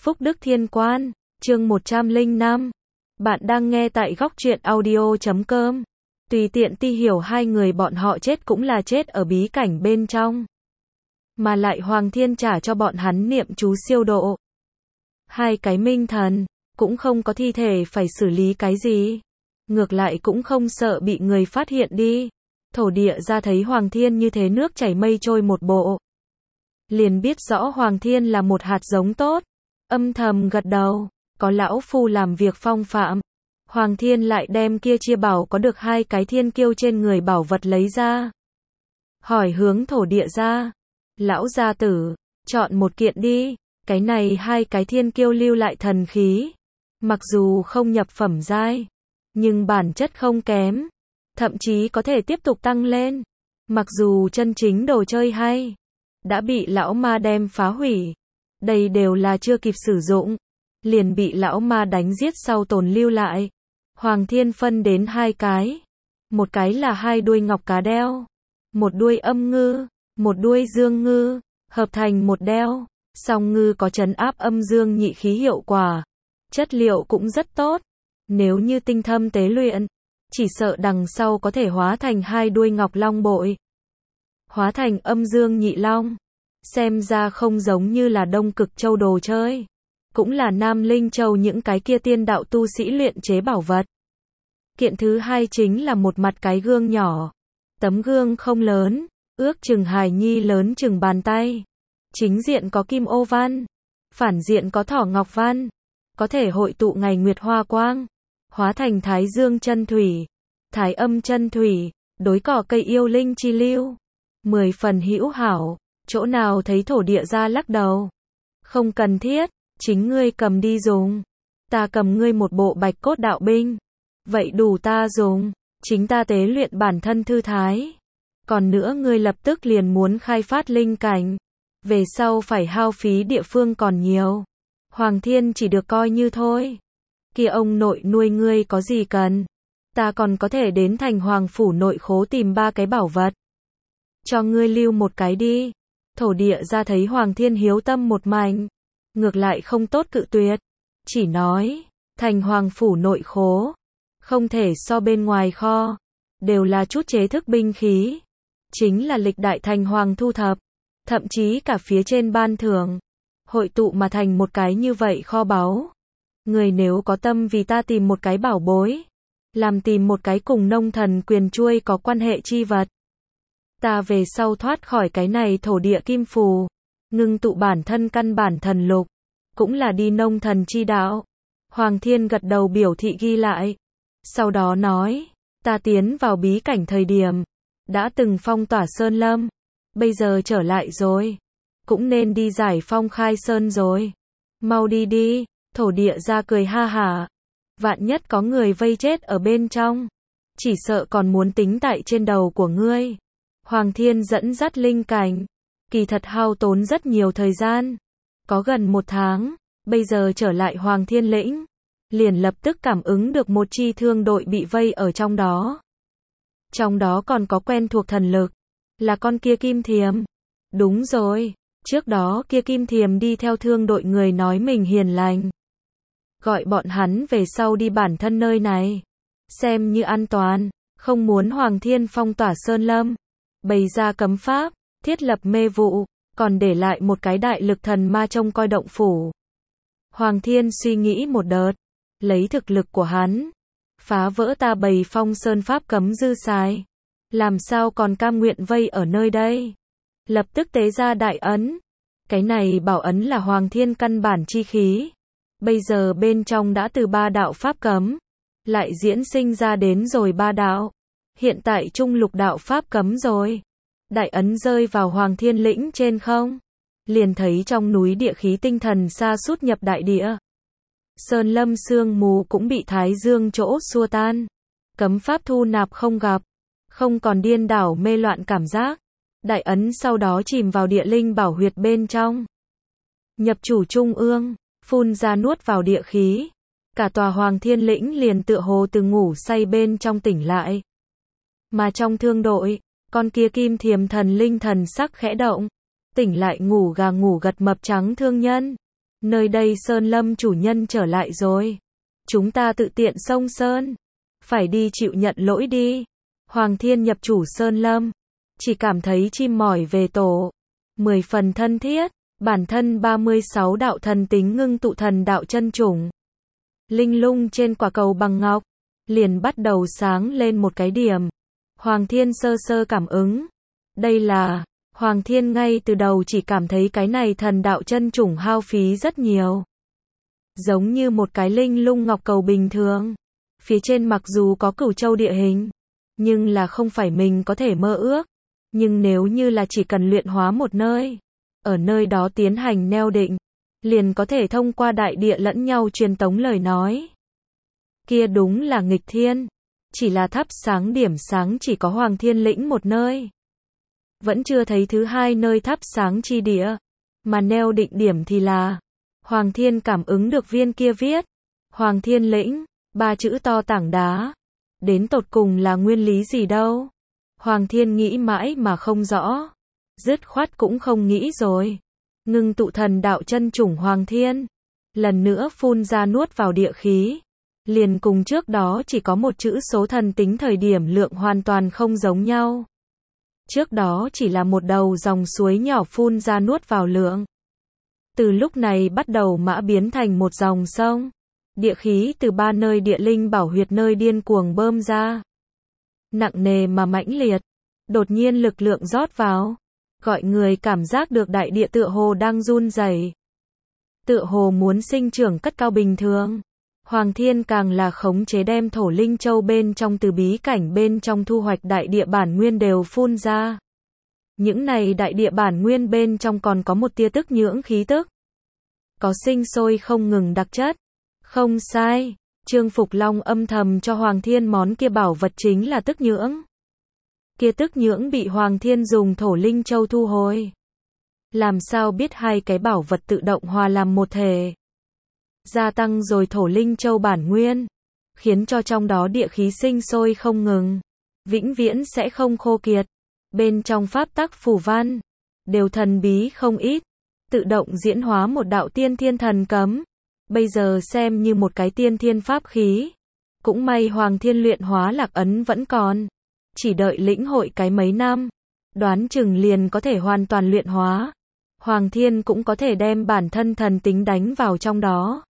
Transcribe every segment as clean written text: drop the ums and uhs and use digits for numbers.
Phúc Đức Thiên Quan, chương 105. Bạn đang nghe tại góc truyện audio.com. Tùy tiện ti hiểu hai người bọn họ chết cũng là chết ở bí cảnh bên trong. Mà lại Hoàng Thiên trả cho bọn hắn niệm chú siêu độ. Hai cái minh thần, cũng không có thi thể phải xử lý cái gì. Ngược lại cũng không sợ bị người phát hiện đi. Thổ địa ra thấy Hoàng Thiên như thế nước chảy mây trôi một bộ. Liền biết rõ Hoàng Thiên là một hạt giống tốt. Âm thầm gật đầu, có lão phu làm việc phong phạm. Hoàng Thiên lại đem kia chia bảo có được hai cái thiên kiêu trên người bảo vật lấy ra. Hỏi hướng thổ địa ra. Lão gia tử, chọn một kiện đi. Cái này hai cái thiên kiêu lưu lại thần khí. Mặc dù không nhập phẩm giai, nhưng bản chất không kém. Thậm chí có thể tiếp tục tăng lên. Mặc dù chân chính đồ chơi hay đã bị lão ma đem phá hủy. Đây đều là chưa kịp sử dụng. Liền bị lão ma đánh giết sau tồn lưu lại. Hoàng Thiên phân đến hai cái. Một cái là hai đuôi ngọc cá đeo. Một đuôi âm ngư. Một đuôi dương ngư. Hợp thành một đeo. Song ngư có trấn áp âm dương nhị khí hiệu quả. Chất liệu cũng rất tốt. Nếu như tinh thâm tế luyện, chỉ sợ đằng sau có thể hóa thành hai đuôi ngọc long bội. Hóa thành âm dương nhị long. Xem ra không giống như là Đông Cực Châu đồ chơi. Cũng là Nam Linh Châu những cái kia tiên đạo tu sĩ luyện chế bảo vật. Kiện thứ hai chính là một mặt cái gương nhỏ. Tấm gương không lớn, ước chừng hài nhi lớn chừng bàn tay. Chính diện có kim ô văn, phản diện có thỏ ngọc văn. Có thể hội tụ ngày nguyệt hoa quang. Hóa thành thái dương chân thủy, thái âm chân thủy, đối cỏ cây yêu linh chi lưu. 10 phần hữu hảo. Chỗ nào thấy thổ địa ra lắc đầu. Không cần thiết, chính ngươi cầm đi dùng. Ta cầm ngươi một bộ bạch cốt đạo binh. Vậy đủ ta dùng, chính ta tế luyện bản thân thư thái. Còn nữa ngươi lập tức liền muốn khai phát linh cảnh. Về sau phải hao phí địa phương còn nhiều. Hoàng Thiên chỉ được coi như thôi. Kia ông nội nuôi ngươi có gì cần. Ta còn có thể đến thành hoàng phủ nội khố tìm 3 cái bảo vật. Cho ngươi lưu một cái đi. Thổ địa ra thấy Hoàng Thiên hiếu tâm một mảnh. Ngược lại không tốt cự tuyệt. Chỉ nói, thành hoàng phủ nội khố. Không thể so bên ngoài kho. Đều là chút chế thức binh khí. Chính là lịch đại thành hoàng thu thập. Thậm chí cả phía trên ban thưởng. Hội tụ mà thành một cái như vậy kho báu. Người nếu có tâm vì ta tìm một cái bảo bối. Làm tìm một cái cùng nông thần quyền chuôi có quan hệ chi vật. Ta về sau thoát khỏi cái này thổ địa kim phù. Ngưng tụ bản thân căn bản thần lục. Cũng là đi nông thần chi đạo. Hoàng Thiên gật đầu biểu thị ghi lại. Sau đó nói. Ta tiến vào bí cảnh thời điểm. Đã từng phong tỏa Sơn Lâm. Bây giờ trở lại rồi. Cũng nên đi giải phong khai Sơn rồi. Mau đi đi. Thổ địa ra cười ha hả. Vạn nhất có người vây chết ở bên trong. Chỉ sợ còn muốn tính tại trên đầu của ngươi. Hoàng Thiên dẫn dắt linh cảnh. Kỳ thật hao tốn rất nhiều thời gian. Có gần 1 tháng. Bây giờ trở lại Hoàng Thiên lĩnh. Liền lập tức cảm ứng được một chi thương đội bị vây ở trong đó. Trong đó còn có quen thuộc thần lực. Là con kia kim thiềm. Đúng rồi. Trước đó kia kim thiềm đi theo thương đội người nói mình hiền lành. Gọi bọn hắn về sau đi bản thân nơi này. Xem như an toàn. Không muốn Hoàng Thiên phong tỏa Sơn Lâm. Bày ra cấm pháp. Thiết lập mê vụ. Còn để lại một cái đại lực thần ma trông coi động phủ. Hoàng Thiên suy nghĩ một đợt. Lấy thực lực của hắn. Phá vỡ ta bày phong sơn pháp cấm dư xài. Làm sao còn cam nguyện vây ở nơi đây. Lập tức tế ra đại ấn. Cái này bảo ấn là Hoàng Thiên căn bản chi khí. Bây giờ bên trong đã từ 3 đạo pháp cấm. Lại diễn sinh ra đến rồi 3 đạo. Hiện tại trung lục đạo pháp cấm rồi. Đại ấn rơi vào Hoàng Thiên lĩnh trên không. Liền thấy trong núi địa khí tinh thần sa sút nhập đại địa. Sơn lâm sương mù cũng bị thái dương chỗ xua tan. Cấm pháp thu nạp không gặp. Không còn điên đảo mê loạn cảm giác. Đại ấn sau đó chìm vào địa linh bảo huyệt bên trong. Nhập chủ trung ương. Phun ra nuốt vào địa khí. Cả tòa Hoàng Thiên lĩnh liền tựa hồ từ ngủ say bên trong tỉnh lại. Mà trong thương đội, con kia kim thiềm thần linh thần sắc khẽ động. Tỉnh lại ngủ gà ngủ gật mập trắng thương nhân. Nơi đây Sơn Lâm chủ nhân trở lại rồi. Chúng ta tự tiện xông Sơn. Phải đi chịu nhận lỗi đi. Hoàng Thiên nhập chủ Sơn Lâm. Chỉ cảm thấy chim mỏi về tổ. 10 phần thân thiết. Bản thân 36 đạo thần tính ngưng tụ thần đạo chân chủng. Linh lung trên quả cầu bằng ngọc. Liền bắt đầu sáng lên một cái điểm. Hoàng Thiên sơ sơ cảm ứng. Đây là... Hoàng Thiên ngay từ đầu chỉ cảm thấy cái này thần đạo chân chủng hao phí rất nhiều. Giống như một cái linh lung ngọc cầu bình thường. Phía trên mặc dù có cửu châu địa hình, nhưng là không phải mình có thể mơ ước. Nhưng nếu như là chỉ cần luyện hóa một nơi, ở nơi đó tiến hành neo định, liền có thể thông qua đại địa lẫn nhau truyền tống lời nói. Kia đúng là nghịch thiên. Chỉ là thắp sáng điểm sáng chỉ có Hoàng Thiên lĩnh một nơi. Vẫn chưa thấy thứ hai nơi thắp sáng chi địa. Mà neo định điểm thì là Hoàng Thiên cảm ứng được viên kia viết Hoàng Thiên lĩnh, 3 chữ to tảng đá. Đến tột cùng là nguyên lý gì đâu. Hoàng Thiên nghĩ mãi mà không rõ. Dứt khoát cũng không nghĩ rồi. Ngưng tụ thần đạo chân chủng Hoàng Thiên. Lần nữa phun ra nuốt vào địa khí. Liền cùng trước đó chỉ có một chữ số thần tính thời điểm lượng hoàn toàn không giống nhau. Trước đó chỉ là một đầu dòng suối nhỏ phun ra nuốt vào lượng. Từ lúc này bắt đầu mã biến thành một dòng sông. Địa khí từ 3 nơi địa linh bảo huyệt nơi điên cuồng bơm ra. Nặng nề mà mãnh liệt. Đột nhiên lực lượng rót vào. Gọi người cảm giác được đại địa tựa hồ đang run rẩy. Tựa hồ muốn sinh trưởng cất cao bình thường. Hoàng Thiên càng là khống chế đem thổ linh châu bên trong từ bí cảnh bên trong thu hoạch đại địa bản nguyên đều phun ra. Những này đại địa bản nguyên bên trong còn có một tia tức nhưỡng khí tức. Có sinh sôi không ngừng đặc chất. Không sai, Trương Phục Long âm thầm cho Hoàng Thiên món kia bảo vật chính là tức nhưỡng. Kia tức nhưỡng bị Hoàng Thiên dùng thổ linh châu thu hồi. Làm sao biết hai cái bảo vật tự động hòa làm một thể. Gia tăng rồi thổ linh châu bản nguyên, khiến cho trong đó địa khí sinh sôi không ngừng, vĩnh viễn sẽ không khô kiệt. Bên trong pháp tắc phù văn, đều thần bí không ít, tự động diễn hóa một đạo tiên thiên thần cấm. Bây giờ xem như một cái tiên thiên pháp khí. Cũng may Hoàng Thiên luyện hóa lạc ấn vẫn còn. Chỉ đợi lĩnh hội cái mấy năm, đoán chừng liền có thể hoàn toàn luyện hóa. Hoàng Thiên cũng có thể đem bản thân thần tính đánh vào trong đó.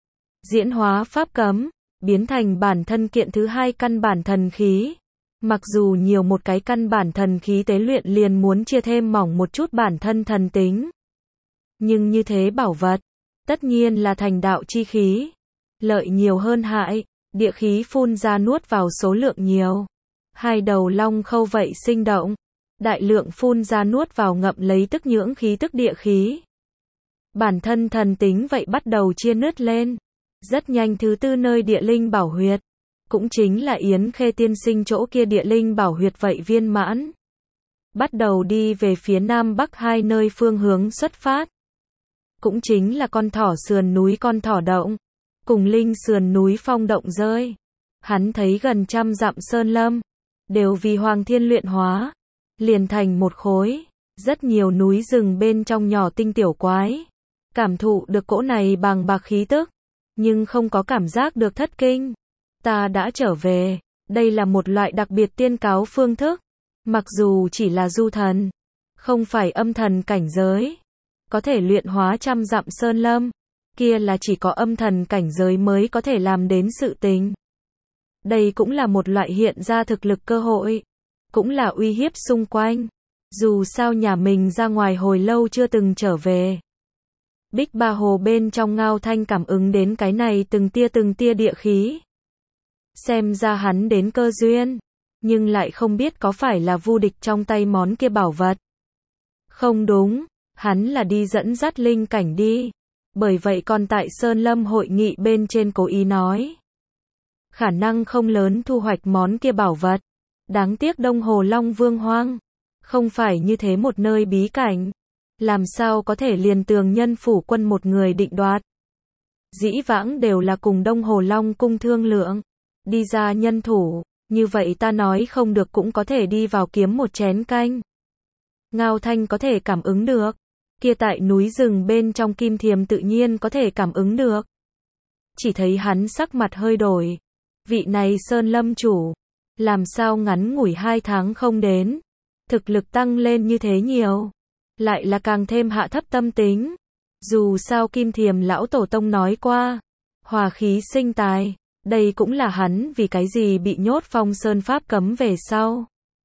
Diễn hóa pháp cấm, biến thành bản thân kiện thứ hai căn bản thần khí. Mặc dù nhiều một cái căn bản thần khí tế luyện liền muốn chia thêm mỏng một chút bản thân thần tính. Nhưng như thế bảo vật, tất nhiên là thành đạo chi khí. Lợi nhiều hơn hại, địa khí phun ra nuốt vào số lượng nhiều. Hai đầu long khâu vậy sinh động. Đại lượng phun ra nuốt vào ngậm lấy tức nhưỡng khí tức địa khí. Bản thân thần tính vậy bắt đầu chia nứt lên. Rất nhanh thứ tư nơi địa linh bảo huyệt. Cũng chính là Yến Khê tiên sinh chỗ kia địa linh bảo huyệt vậy viên mãn. Bắt đầu đi về phía nam bắc hai nơi phương hướng xuất phát. Cũng chính là con thỏ sườn núi con thỏ động. Cùng linh sườn núi phong động rơi. Hắn thấy gần 100 dặm sơn lâm. Đều vì Hoàng Thiên luyện hóa. Liền thành một khối. Rất nhiều núi rừng bên trong nhỏ tinh tiểu quái. Cảm thụ được cỗ này bằng bạc khí tức. Nhưng không có cảm giác được thất kinh. Ta đã trở về. Đây là một loại đặc biệt tiên cáo phương thức. Mặc dù chỉ là du thần. Không phải âm thần cảnh giới. Có thể luyện hóa 100 dặm sơn lâm. Kia là chỉ có âm thần cảnh giới mới có thể làm đến sự tình. Đây cũng là một loại hiện ra thực lực cơ hội. Cũng là uy hiếp xung quanh. Dù sao nhà mình ra ngoài hồi lâu chưa từng trở về. Bích Ba Hồ bên trong Ngao Thanh cảm ứng đến cái này từng tia địa khí. Xem ra hắn đến cơ duyên. Nhưng lại không biết có phải là vô địch trong tay món kia bảo vật. Không đúng. Hắn là đi dẫn dắt linh cảnh đi. Bởi vậy còn tại Sơn Lâm hội nghị bên trên cố ý nói. Khả năng không lớn thu hoạch món kia bảo vật. Đáng tiếc Đông Hồ Long Vương hoang. Không phải như thế một nơi bí cảnh. Làm sao có thể liền tường nhân phủ quân một người định đoạt. Dĩ vãng đều là cùng Đông Hồ Long cung thương lượng. Đi ra nhân thủ. Như vậy ta nói không được cũng có thể đi vào kiếm một chén canh. Ngao Thanh có thể cảm ứng được. kia tại núi rừng bên trong Kim Thiềm tự nhiên có thể cảm ứng được. Chỉ thấy hắn sắc mặt hơi đổi. Vị này Sơn Lâm chủ, làm sao ngắn ngủi 2 tháng không đến, thực lực tăng lên như thế nhiều, lại là càng thêm hạ thấp tâm tính. Dù sao Kim Thiềm lão tổ tông nói qua, hòa khí sinh tài, đây cũng là hắn vì cái gì bị nhốt Phong Sơn pháp cấm về sau.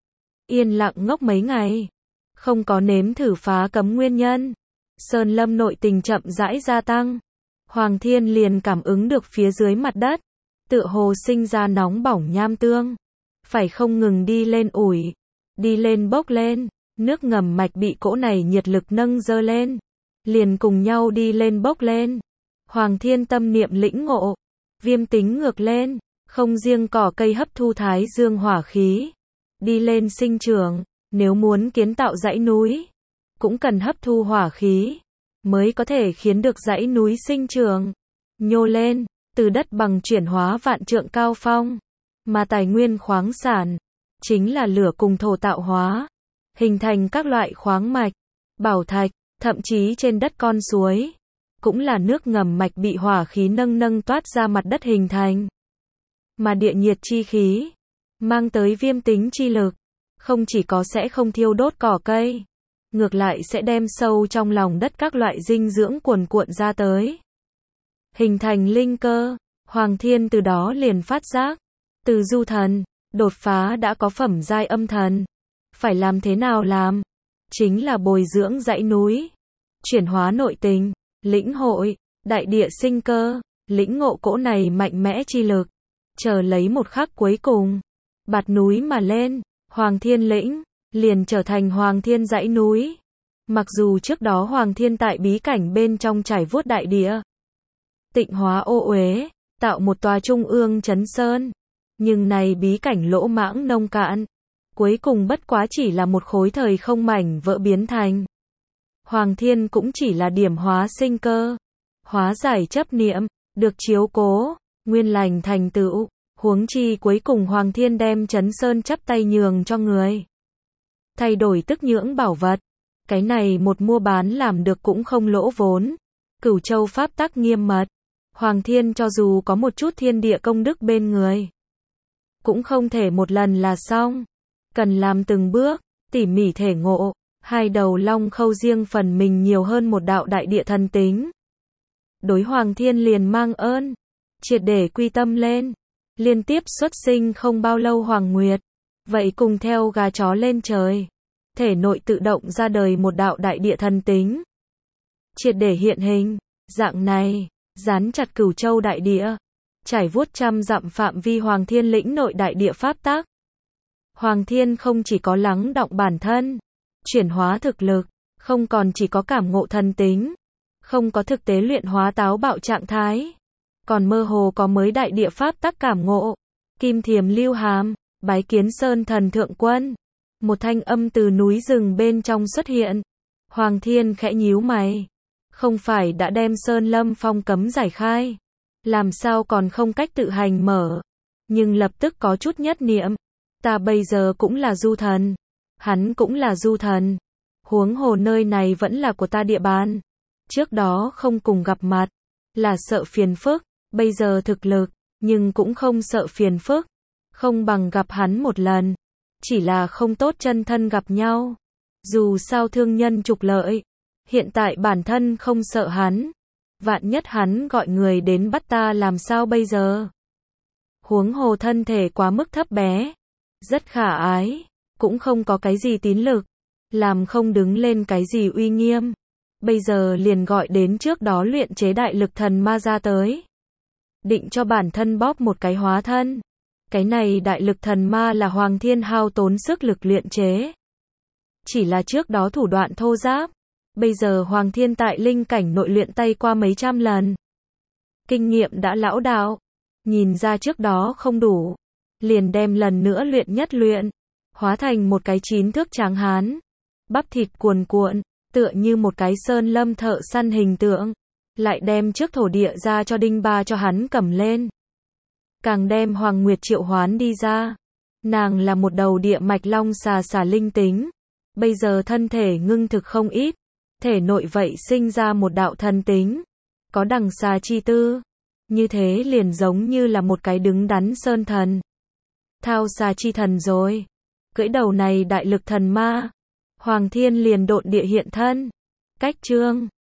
Yên lặng ngốc mấy ngày, không có nếm thử phá cấm nguyên nhân. Sơn Lâm nội tình chậm rãi gia tăng. Hoàng Thiên liền cảm ứng được phía dưới mặt đất, tựa hồ sinh ra nóng bỏng nham tương, phải không ngừng đi lên ủi, đi lên bốc lên, nước ngầm mạch bị cỗ này nhiệt lực nâng dơ lên, liền cùng nhau đi lên bốc lên. Hoàng Thiên tâm niệm lĩnh ngộ, viêm tính ngược lên, không riêng cỏ cây hấp thu thái dương hỏa khí, đi lên sinh trưởng, nếu muốn kiến tạo dãy núi, cũng cần hấp thu hỏa khí, mới có thể khiến được dãy núi sinh trưởng, nhô lên, từ đất bằng chuyển hóa vạn trượng cao phong, mà tài nguyên khoáng sản, chính là lửa cùng thổ tạo hóa, hình thành các loại khoáng mạch, bảo thạch, thậm chí trên đất con suối, cũng là nước ngầm mạch bị hỏa khí nâng nâng toát ra mặt đất hình thành. Mà địa nhiệt chi khí, mang tới viêm tính chi lực, không chỉ có sẽ không thiêu đốt cỏ cây, ngược lại sẽ đem sâu trong lòng đất các loại dinh dưỡng cuồn cuộn ra tới, hình thành linh cơ. Hoàng Thiên từ đó liền phát giác, từ du thần, đột phá đã có phẩm giai âm thần. Phải làm thế nào làm? Chính là bồi dưỡng dãy núi, chuyển hóa nội tình, lĩnh hội, đại địa sinh cơ, lĩnh ngộ cỗ này mạnh mẽ chi lực, chờ lấy một khắc cuối cùng, bạt núi mà lên, Hoàng Thiên lĩnh, liền trở thành Hoàng Thiên dãy núi. Mặc dù trước đó Hoàng Thiên tại bí cảnh bên trong trải vuốt đại địa, tịnh hóa ô uế, tạo một tòa trung ương trấn sơn, nhưng này bí cảnh lỗ mãng nông cạn, cuối cùng bất quá chỉ là một khối thời không mảnh vỡ biến thành. Hoàng Thiên cũng chỉ là điểm hóa sinh cơ, hóa giải chấp niệm, được chiếu cố, nguyên lành thành tựu, huống chi cuối cùng Hoàng Thiên đem trấn sơn chắp tay nhường cho người. Thay đổi tức nhưỡng bảo vật, cái này một mua bán làm được cũng không lỗ vốn. Cửu Châu pháp tắc nghiêm mật, Hoàng Thiên cho dù có một chút thiên địa công đức bên người, cũng không thể một lần là xong, cần làm từng bước, tỉ mỉ thể ngộ. Hai đầu long khâu riêng phần mình nhiều hơn một đạo đại địa thần tính. Đối Hoàng Thiên liền mang ơn, triệt để quy tâm lên, liên tiếp xuất sinh không bao lâu Hoàng Nguyệt, vậy cùng theo gà chó lên trời, thể nội tự động ra đời một đạo đại địa thần tính, triệt để hiện hình, dạng này, dán chặt Cửu Châu đại địa, trải vuốt trăm dặm phạm vi Hoàng Thiên lĩnh nội đại địa pháp tắc. Hoàng Thiên không chỉ có lắng đọng bản thân, chuyển hóa thực lực, không còn chỉ có cảm ngộ thần tính, không có thực tế luyện hóa táo bạo trạng thái, còn mơ hồ có mới đại địa pháp tắc cảm ngộ. Kim Thiềm lưu hàm, bái kiến Sơn Thần Thượng Quân. Một thanh âm từ núi rừng bên trong xuất hiện. Hoàng Thiên khẽ nhíu mày, không phải đã đem Sơn Lâm phong cấm giải khai, làm sao còn không cách tự hành mở, nhưng lập tức có chút nhất niệm, ta bây giờ cũng là du thần, hắn cũng là du thần, huống hồ nơi này vẫn là của ta địa bàn, trước đó không cùng gặp mặt, là sợ phiền phức, bây giờ thực lực, nhưng cũng không sợ phiền phức, không bằng gặp hắn một lần, chỉ là không tốt chân thân gặp nhau, dù sao thương nhân trục lợi, hiện tại bản thân không sợ hắn, vạn nhất hắn gọi người đến bắt ta làm sao bây giờ? Huống hồ thân thể quá mức thấp bé, rất khả ái, cũng không có cái gì tín lực, làm không đứng lên cái gì uy nghiêm, bây giờ liền gọi đến trước đó luyện chế đại lực thần ma ra tới, định cho bản thân bóp một cái hóa thân. Cái này đại lực thần ma là Hoàng Thiên hao tốn sức lực luyện chế, chỉ là trước đó thủ đoạn thô giáp, bây giờ Hoàng Thiên tại linh cảnh nội luyện tay qua mấy trăm lần, kinh nghiệm đã lão đạo, nhìn ra trước đó không đủ, liền đem lần nữa luyện nhất luyện, hóa thành một cái 9 thước tráng hán, bắp thịt cuồn cuộn, tựa như một cái Sơn Lâm thợ săn hình tượng, lại đem trước thổ địa ra cho Đinh Ba cho hắn cầm lên, càng đem Hoàng Nguyệt triệu hoán đi ra, nàng là một đầu địa mạch long xà xà linh tính, bây giờ thân thể ngưng thực không ít, Thể nội vậy sinh ra một đạo thần tính, có đằng xa chi tư. Như thế liền giống như là một cái đứng đắn sơn thần. Thao xà chi thần rồi. Cưỡi đầu này đại lực thần ma. Hoàng thiên liền độn địa hiện thân. Cách chương